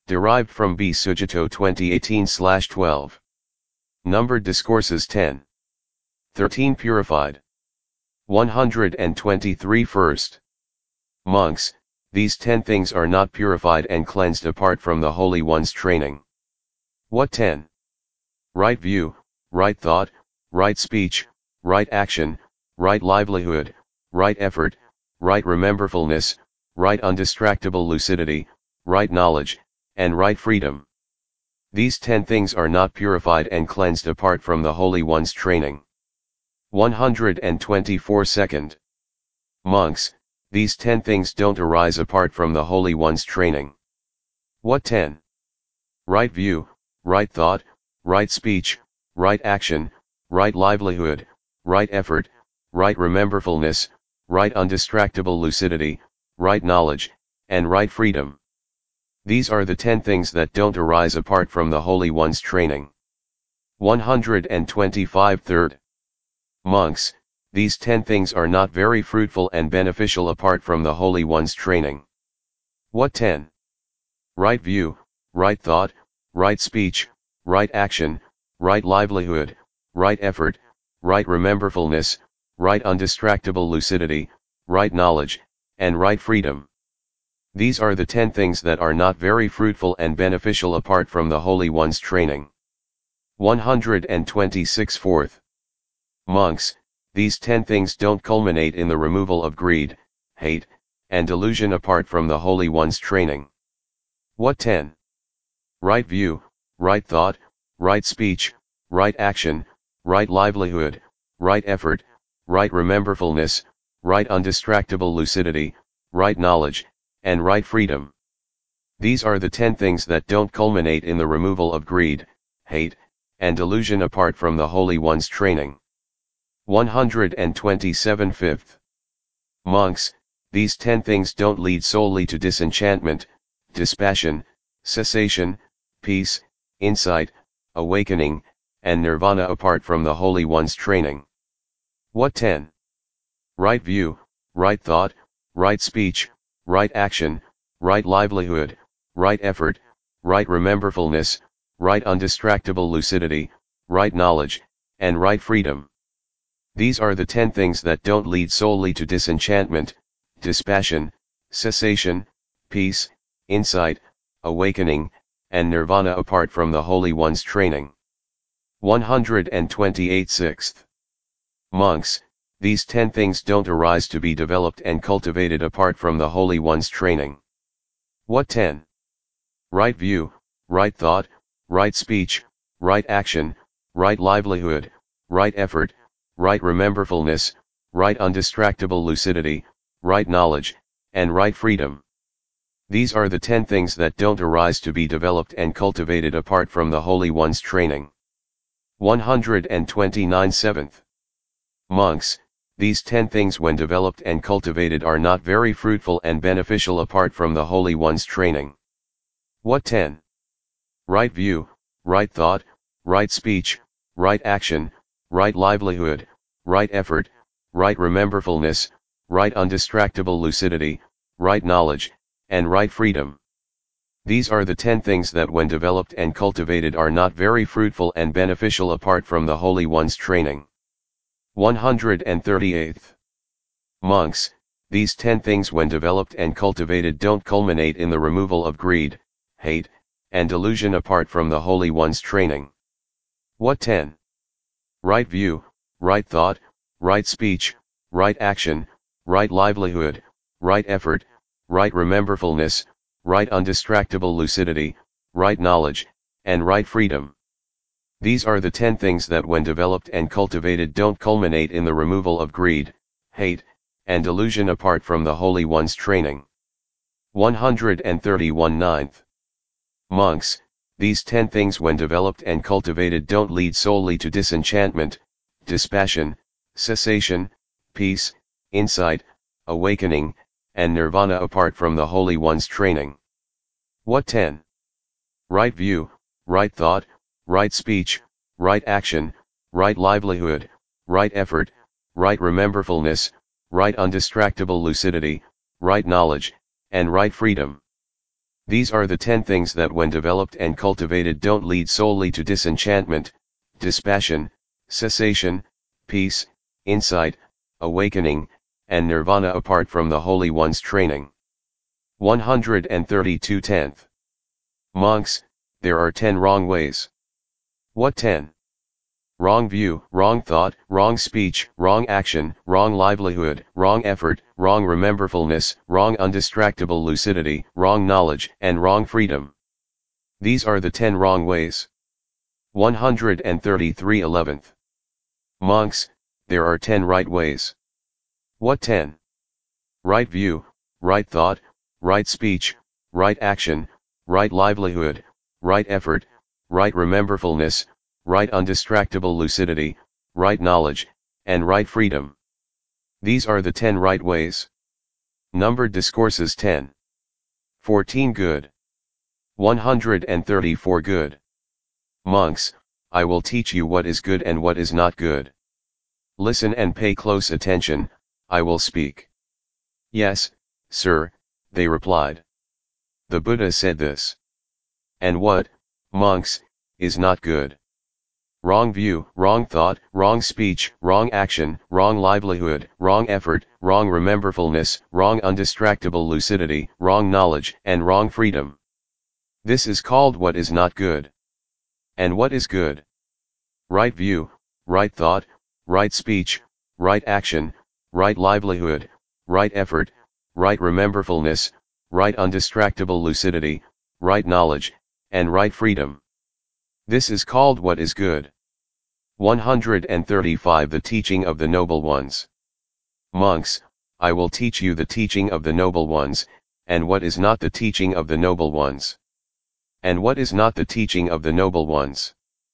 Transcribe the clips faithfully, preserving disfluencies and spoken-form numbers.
Derived from B. Sujito twenty eighteen twelve. Numbered Discourses ten. thirteen Purified. one hundred twenty-three First. Monks, these ten things are not purified and cleansed apart from the Holy One's training. What ten? Right view, right thought, right speech, right action, right livelihood, right effort, right rememberfulness, right undistractable lucidity, right knowledge, and right freedom. These ten things are not purified and cleansed apart from the Holy One's training. one hundred twenty-four Second. Monks, these ten things don't arise apart from the Holy One's training. What ten? Right view, right thought, right speech, right action, right livelihood, right effort, right rememberfulness, right undistractable lucidity, right knowledge, and right freedom. These are the ten things that don't arise apart from the Holy One's training. one hundred twenty-five Third. Monks, these ten things are not very fruitful and beneficial apart from the Holy One's training. What ten? Right view, right thought, right speech, right action, right livelihood, right effort, right rememberfulness, right undistractable lucidity, right knowledge, and right freedom. These are the ten things that are not very fruitful and beneficial apart from the Holy One's training. one hundred twenty-six Fourth. Monks, these ten things don't culminate in the removal of greed, hate, and delusion apart from the Holy One's training. What ten? Right view, right thought, right speech, right action, right livelihood, right effort, right rememberfulness, right undistractable lucidity, right knowledge, and right freedom. These are the ten things that don't culminate in the removal of greed, hate, and delusion apart from the Holy One's training. one hundred twenty-seven Fifth. Monks, these ten things don't lead solely to disenchantment, dispassion, cessation, peace, insight, awakening, and nirvana apart from the Holy One's training. What ten? Right view, right thought, right speech, right action, right livelihood, right effort, right rememberfulness, right undistractable lucidity, right knowledge, and right freedom. These are the ten things that don't lead solely to disenchantment, dispassion, cessation, peace, insight, awakening, and nirvana apart from the Holy One's training. one hundred twenty-eight Sixth. Monks, these ten things don't arise to be developed and cultivated apart from the Holy One's training. What ten? Right view, right thought, right speech, right action, right livelihood, right effort, right rememberfulness, right undistractable lucidity, right knowledge, and right freedom. These are the ten things that don't arise to be developed and cultivated apart from the Holy One's training. one hundred twenty-nine Seventh. Monks, these ten things when developed and cultivated are not very fruitful and beneficial apart from the Holy One's training. What ten? Right view, right thought, right speech, right action, right livelihood, right effort, right rememberfulness, right undistractable lucidity, right knowledge, and right freedom. These are the ten things that when developed and cultivated are not very fruitful and beneficial apart from the Holy One's training. one hundred thirty-eighth. Monks, these ten things when developed and cultivated don't culminate in the removal of greed, hate, and delusion apart from the Holy One's training. What ten? Right view, right thought, right speech, right action, right livelihood, right effort, right rememberfulness, right undistractable lucidity, right knowledge, and right freedom. These are the ten things that when developed and cultivated don't culminate in the removal of greed, hate, and delusion apart from the Holy One's training. one hundred thirty-one Ninth. Monks, these ten things when developed and cultivated don't lead solely to disenchantment, dispassion, cessation, peace, insight, awakening, and nirvana apart from the Holy One's training. What ten? Right view, right thought, right speech, right action, right livelihood, right effort, right rememberfulness, right undistractable lucidity, right knowledge, and right freedom. These are the ten things that when developed and cultivated don't lead solely to disenchantment, dispassion, cessation, peace, insight, awakening, and nirvana apart from the Holy One's training. one hundred thirty-two tenth. Monks, there are ten wrong ways. What ten? Wrong view, wrong thought, wrong speech, wrong action, wrong livelihood, wrong effort, wrong rememberfulness, wrong undistractable lucidity, wrong knowledge, and wrong freedom. These are the ten wrong ways. one hundred thirty-three eleventh. Monks, there are ten right ways. What ten? Right view, right thought, right speech, right action, right livelihood, right effort, right rememberfulness, right undistractable lucidity, right knowledge, and right freedom. These are the ten right ways. Numbered Discourses ten. fourteen Good. one hundred thirty-four Good. Monks, I will teach you what is good and what is not good. Listen and pay close attention, I will speak. Yes, sir, they replied. The Buddha said this. And what, monks, is not good? Wrong view, wrong thought, wrong speech, wrong action, wrong livelihood, wrong effort, wrong rememberfulness, wrong undistractable lucidity, wrong knowledge, and wrong freedom. This is called what is not good. And what is good? Right view, right thought, right speech, right action, right livelihood, right effort, right rememberfulness, right undistractable lucidity, right knowledge, and right freedom. This is called what is good. one hundred thirty-five The Teaching of the Noble Ones. Monks, I will teach you the teaching of the Noble Ones, and what is not the teaching of the Noble Ones. And what is not the teaching of the Noble Ones?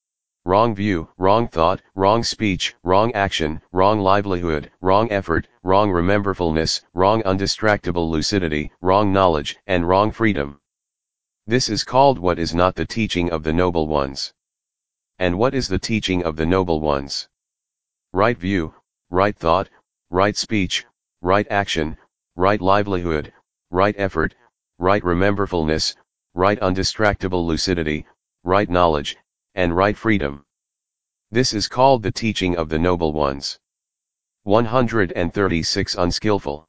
Wrong view, wrong thought, wrong speech, wrong action, wrong livelihood, wrong effort, wrong rememberfulness, wrong undistractable lucidity, wrong knowledge, and wrong freedom. This is called what is not the teaching of the Noble Ones. And what is the teaching of the Noble Ones? Right view, right thought, right speech, right action, right livelihood, right effort, right rememberfulness, right undistractable lucidity, right knowledge, and right freedom. This is called the teaching of the Noble Ones. one hundred thirty-six Unskillful.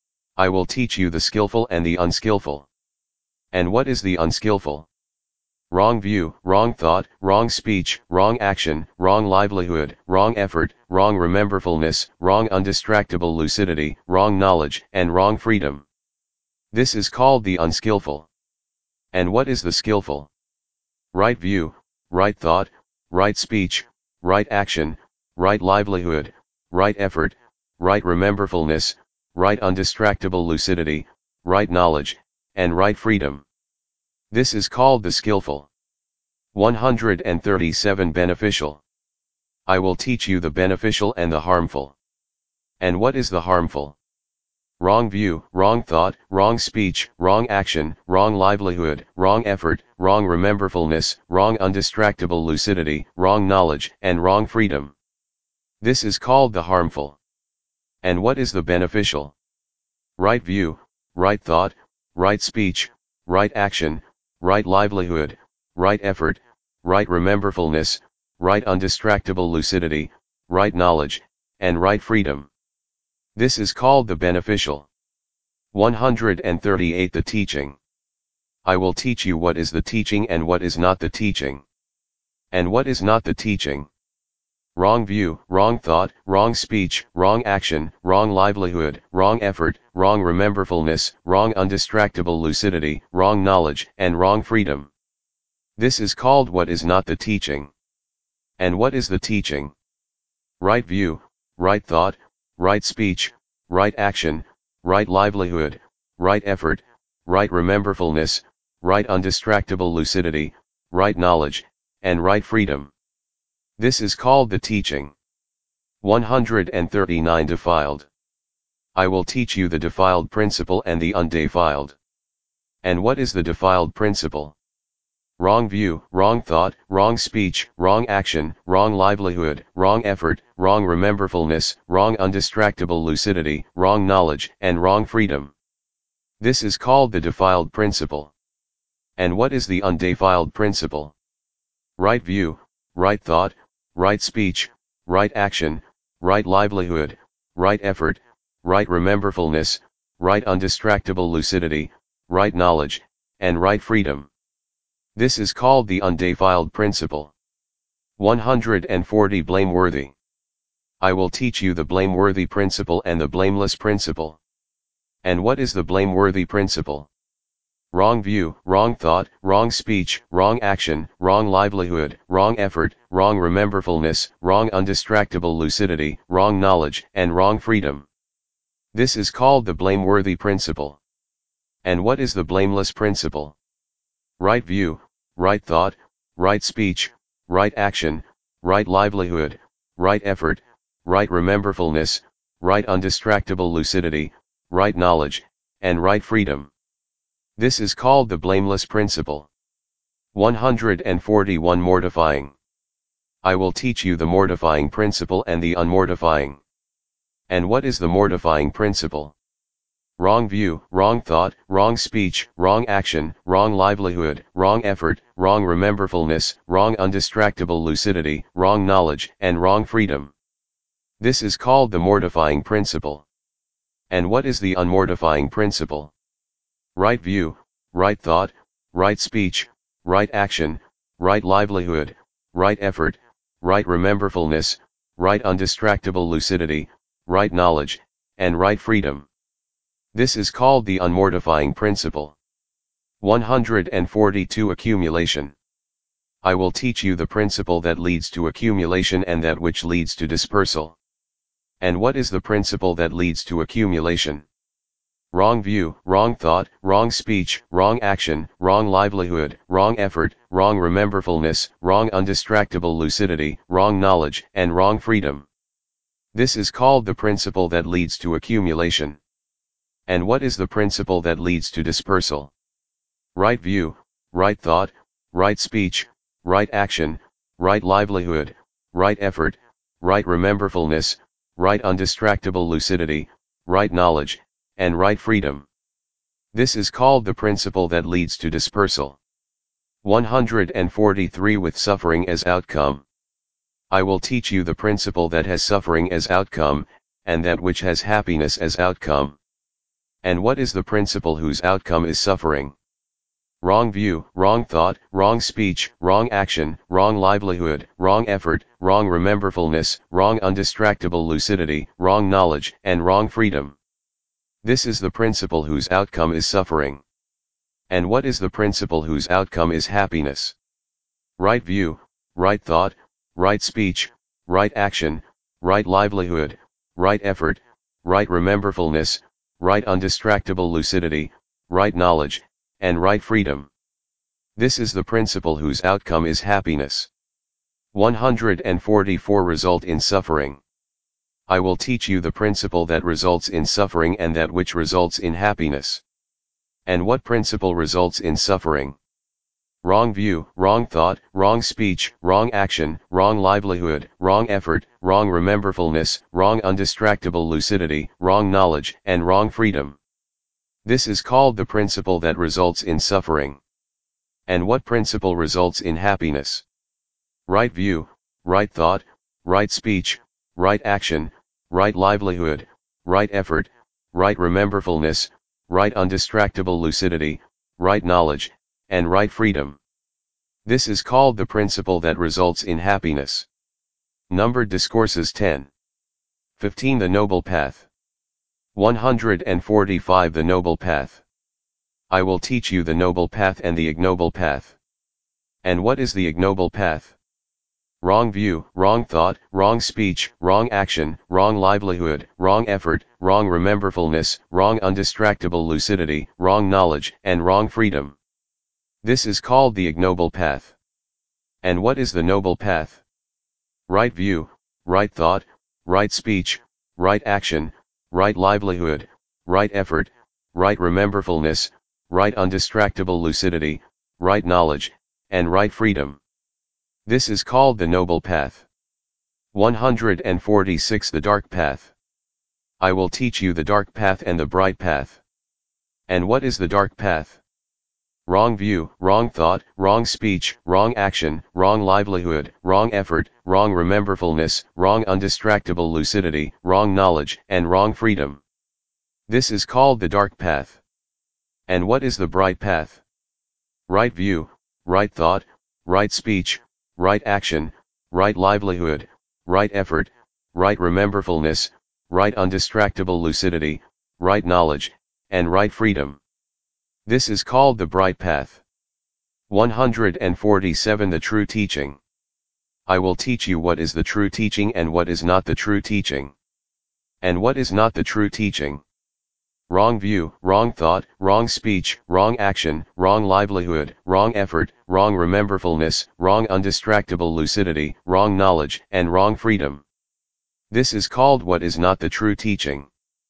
I will teach you the skillful and the unskillful. And what is the unskillful? Wrong view, wrong thought, wrong speech, wrong action, wrong livelihood, wrong effort, wrong rememberfulness, wrong undistractable lucidity, wrong knowledge, and wrong freedom. This is called the unskillful. And what is the skillful? Right view, right thought, right speech, right action, right livelihood, right effort, right rememberfulness, right undistractable lucidity, right knowledge, and right freedom. This is called the skillful. one hundred thirty-seven Beneficial. I will teach you the beneficial and the harmful. And what is the harmful? Wrong view, wrong thought, wrong speech, wrong action, wrong livelihood, wrong effort, wrong rememberfulness, wrong undistractable lucidity, wrong knowledge, and wrong freedom. This is called the harmful. And what is the beneficial? Right view, right thought, right speech, right action, right livelihood, right effort, right rememberfulness, right undistractable lucidity, right knowledge, and right freedom. This is called the beneficial. one hundred thirty-eight The Teaching. I will teach you what is the teaching and what is not the teaching. And what is not the teaching? Wrong view, wrong thought, wrong speech, wrong action, wrong livelihood, wrong effort, wrong rememberfulness, wrong undistractable lucidity, wrong knowledge, and wrong freedom. This is called what is not the teaching. And what is the teaching? Right view, right thought, right speech, right action, right livelihood, right effort, right rememberfulness, right undistractable lucidity, right knowledge, and right freedom. This is called the teaching. one hundred thirty-nine Defiled. I will teach you the defiled principle and the undefiled. And what is the defiled principle? Wrong view, wrong thought, wrong speech, wrong action, wrong livelihood, wrong effort, wrong rememberfulness, wrong undistractable lucidity, wrong knowledge, and wrong freedom. This is called the defiled principle. And what is the undefiled principle? Right view, right thought, right speech, right action, right livelihood, right effort, right rememberfulness, right undistractable lucidity, right knowledge, and right freedom. This is called the undefiled principle. one hundred forty Blameworthy. I will teach you the blameworthy principle and the blameless principle. And what is the blameworthy principle? Wrong view, wrong thought, wrong speech, wrong action, wrong livelihood, wrong effort, wrong rememberfulness, wrong undistractable lucidity, wrong knowledge, and wrong freedom. This is called the blameworthy principle. And what is the blameless principle? Right view, right thought, right speech, right action, right livelihood, right effort, right rememberfulness, right undistractable lucidity, right knowledge, and right freedom. This is called the blameless principle. one hundred forty-one Mortifying. I will teach you the mortifying principle and the unmortifying. And what is the mortifying principle? Wrong view, wrong thought, wrong speech, wrong action, wrong livelihood, wrong effort, wrong rememberfulness, wrong undistractable lucidity, wrong knowledge, and wrong freedom. This is called the mortifying principle. And what is the unmortifying principle? Right view, right thought, right speech, right action, right livelihood, right effort, right rememberfulness, right undistractable lucidity, right knowledge, and right freedom. This is called the unmortifying principle. one hundred forty-two Accumulation. I will teach you the principle that leads to accumulation and that which leads to dispersal. And what is the principle that leads to accumulation? Wrong view, wrong thought, wrong speech, wrong action, wrong livelihood, wrong effort, wrong rememberfulness, wrong undistractable lucidity, wrong knowledge, and wrong freedom. This is called the principle that leads to accumulation. And what is the principle that leads to dispersal? Right view, right thought, right speech, right action, right livelihood, right effort, right rememberfulness, right undistractable lucidity, right knowledge, and right freedom. This is called the principle that leads to dispersal. one hundred forty-three With suffering as outcome. I will teach you the principle that has suffering as outcome, and that which has happiness as outcome. And what is the principle whose outcome is suffering? Wrong view, wrong thought, wrong speech, wrong action, wrong livelihood, wrong effort, wrong rememberfulness, wrong undistractable lucidity, wrong knowledge, and wrong freedom. This is the principle whose outcome is suffering. And what is the principle whose outcome is happiness? Right view, right thought, right speech, right action, right livelihood, right effort, right rememberfulness, right undistractable lucidity, right knowledge, and right freedom. This is the principle whose outcome is happiness. one hundred forty-four Result in suffering. I will teach you the principle that results in suffering and that which results in happiness. And what principle results in suffering? Wrong view, wrong thought, wrong speech, wrong action, wrong livelihood, wrong effort, wrong rememberfulness, wrong undistractable lucidity, wrong knowledge, and wrong freedom. This is called the principle that results in suffering. And what principle results in happiness? Right view, right thought, right speech, right action, right livelihood, right effort, right rememberfulness, right undistractable lucidity, right knowledge, and right freedom. This is called the principle that results in happiness. Numbered Discourses ten. fifteen The Noble Path. one hundred forty-five The Noble Path. I will teach you the noble path and the ignoble path. And what is the ignoble path? Wrong view, wrong thought, wrong speech, wrong action, wrong livelihood, wrong effort, wrong rememberfulness, wrong undistractable lucidity, wrong knowledge, and wrong freedom. This is called the ignoble path. And what is the noble path? Right view, right thought, right speech, right action, right livelihood, right effort, right rememberfulness, right undistractable lucidity, right knowledge, and right freedom. This is called the noble path. one hundred forty-six The Dark Path. I will teach you the dark path and the bright path. And what is the dark path? wrong view, wrong thought, wrong speech, wrong action, wrong livelihood, wrong effort, wrong rememberfulness, wrong undistractable lucidity, wrong knowledge, and wrong freedom. This is called the dark path. And what is the bright path? Right view, right thought, right speech, right action, right livelihood, right effort, right rememberfulness, right undistractable lucidity, right knowledge, and right freedom. This is called the bright path. one hundred forty-seven The true teaching. I will teach you what is the true teaching and what is not the true teaching. And what is not the true teaching? Wrong view, wrong thought, wrong speech, wrong action, wrong livelihood, wrong effort, wrong rememberfulness, wrong undistractable lucidity, wrong knowledge, and wrong freedom. This is called what is not the true teaching.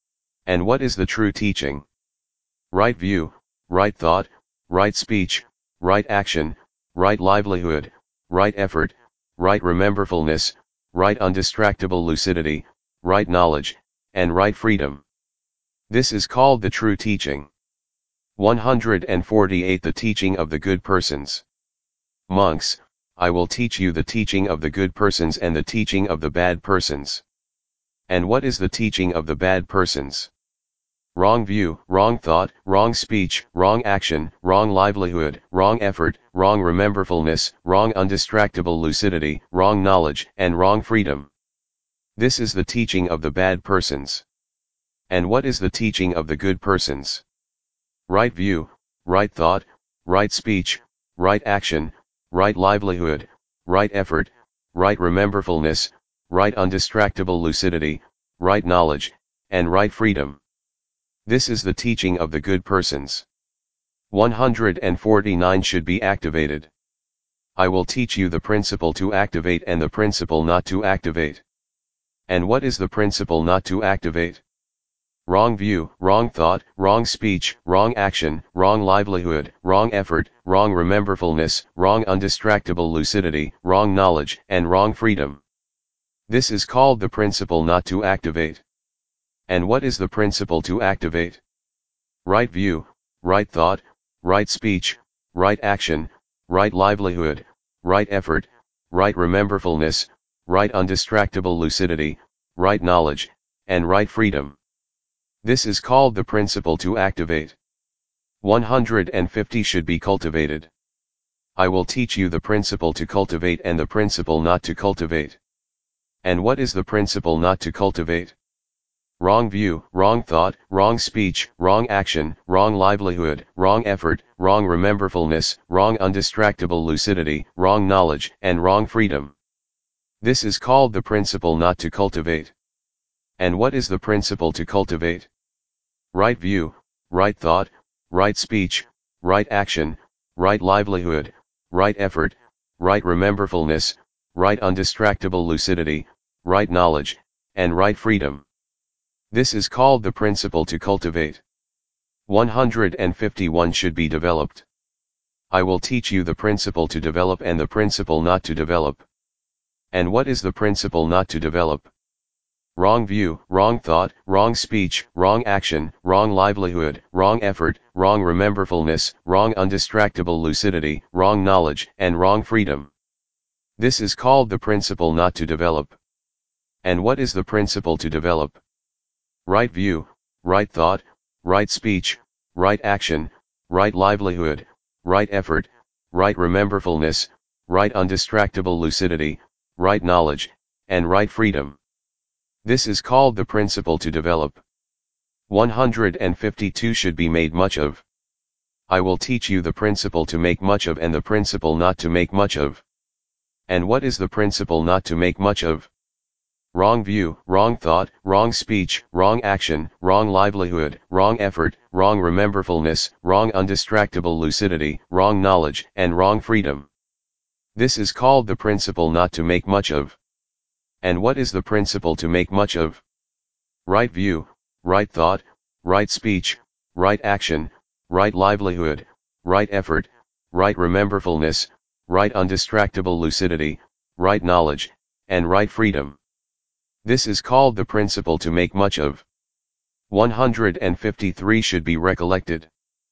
And what is the true teaching? Right view, right thought, right speech, right action, right livelihood, right effort, right rememberfulness, right undistractable lucidity, right knowledge, and right freedom. This is called the true teaching. one hundred forty-eight The teaching of the good persons. Monks, I will teach you the teaching of the good persons and the teaching of the bad persons. And what is the teaching of the bad persons? Wrong view, wrong thought, wrong speech, wrong action, wrong livelihood, wrong effort, wrong rememberfulness, wrong undistractable lucidity, wrong knowledge, and wrong freedom. This is the teaching of the bad persons. And what is the teaching of the good persons? Right view, right thought, right speech, right action, right livelihood, right effort, right rememberfulness, right undistractable lucidity, right knowledge, and right freedom. This is the teaching of the good persons. one hundred forty-nine Should be activated. I will teach you the principle to activate and the principle not to activate. And what is the principle not to activate? Wrong view, wrong thought, wrong speech, wrong action, wrong livelihood, wrong effort, wrong rememberfulness, wrong undistractable lucidity, wrong knowledge, and wrong freedom. This is called the principle not to activate. And what is the principle to activate? Right view, right thought, right speech, right action, right livelihood, right effort, right rememberfulness, right undistractable lucidity, right knowledge, and right freedom. This is called the principle to activate. one hundred fifty Should be cultivated. I will teach you the principle to cultivate and the principle not to cultivate. And what is the principle not to cultivate? Wrong view, wrong thought, wrong speech, wrong action, wrong livelihood, wrong effort, wrong rememberfulness, wrong undistractable lucidity, wrong knowledge, and wrong freedom. This is called the principle not to cultivate. And what is the principle to cultivate? Right view, right thought, right speech, right action, right livelihood, right effort, right rememberfulness, right undistractable lucidity, right knowledge, and right freedom. This is called the principle to cultivate. one hundred fifty-one Should be developed. I will teach you the principle to develop and the principle not to develop. And what is the principle not to develop? Wrong view, wrong thought, wrong speech, wrong action, wrong livelihood, wrong effort, wrong rememberfulness, wrong undistractable lucidity, wrong knowledge, and wrong freedom. This is called the principle not to develop. And what is the principle to develop? Right view, right thought, right speech, right action, right livelihood, right effort, right rememberfulness, right undistractable lucidity, right knowledge, and right freedom. This is called the principle to develop. one hundred fifty-two Should be made much of. I will teach you the principle to make much of and the principle not to make much of. And what is the principle not to make much of? Wrong view, wrong thought, wrong speech, wrong action, wrong livelihood, wrong effort, wrong rememberfulness, wrong undistractable lucidity, wrong knowledge, and wrong freedom. This is called the principle not to make much of. And what is the principle to make much of? Right view, right thought, right speech, right action, right livelihood, right effort, right rememberfulness, right undistractable lucidity, right knowledge, and right freedom. This is called the principle to make much of. one hundred fifty-three Should be recollected.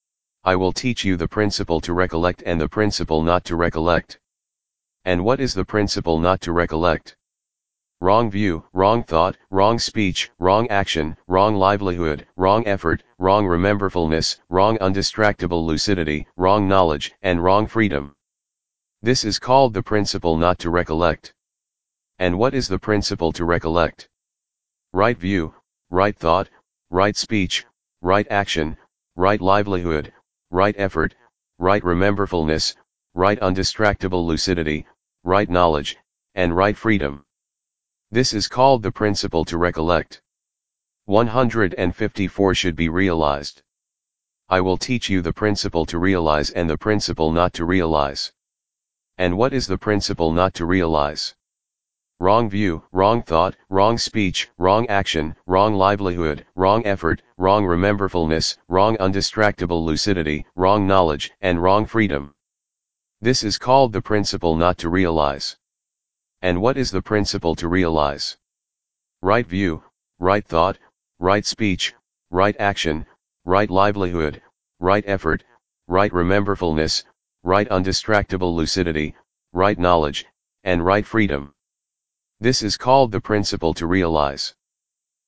I will teach you the principle to recollect and the principle not to recollect. And what is the principle not to recollect? Wrong view, wrong thought, wrong speech, wrong action, wrong livelihood, wrong effort, wrong rememberfulness, wrong undistractable lucidity, wrong knowledge, and wrong freedom. This is called the principle not to recollect. And what is the principle to recollect? Right view, right thought, right speech, right action, right livelihood, right effort, right rememberfulness, right undistractable lucidity, right knowledge, and right freedom. This is called the principle to recollect. one hundred fifty-four should be realized. I will teach you the principle to realize and the principle not to realize. And what is the principle not to realize? Wrong view, wrong thought, wrong speech, wrong action, wrong livelihood, wrong effort, wrong rememberfulness, wrong undistractable lucidity, wrong knowledge, and wrong freedom. This is called the principle not to realize. And what is the principle to realize? Right view, right thought, right speech, right action, right livelihood, right effort, right rememberfulness, right undistractable lucidity, right knowledge, and right freedom. This is called the principle to realize.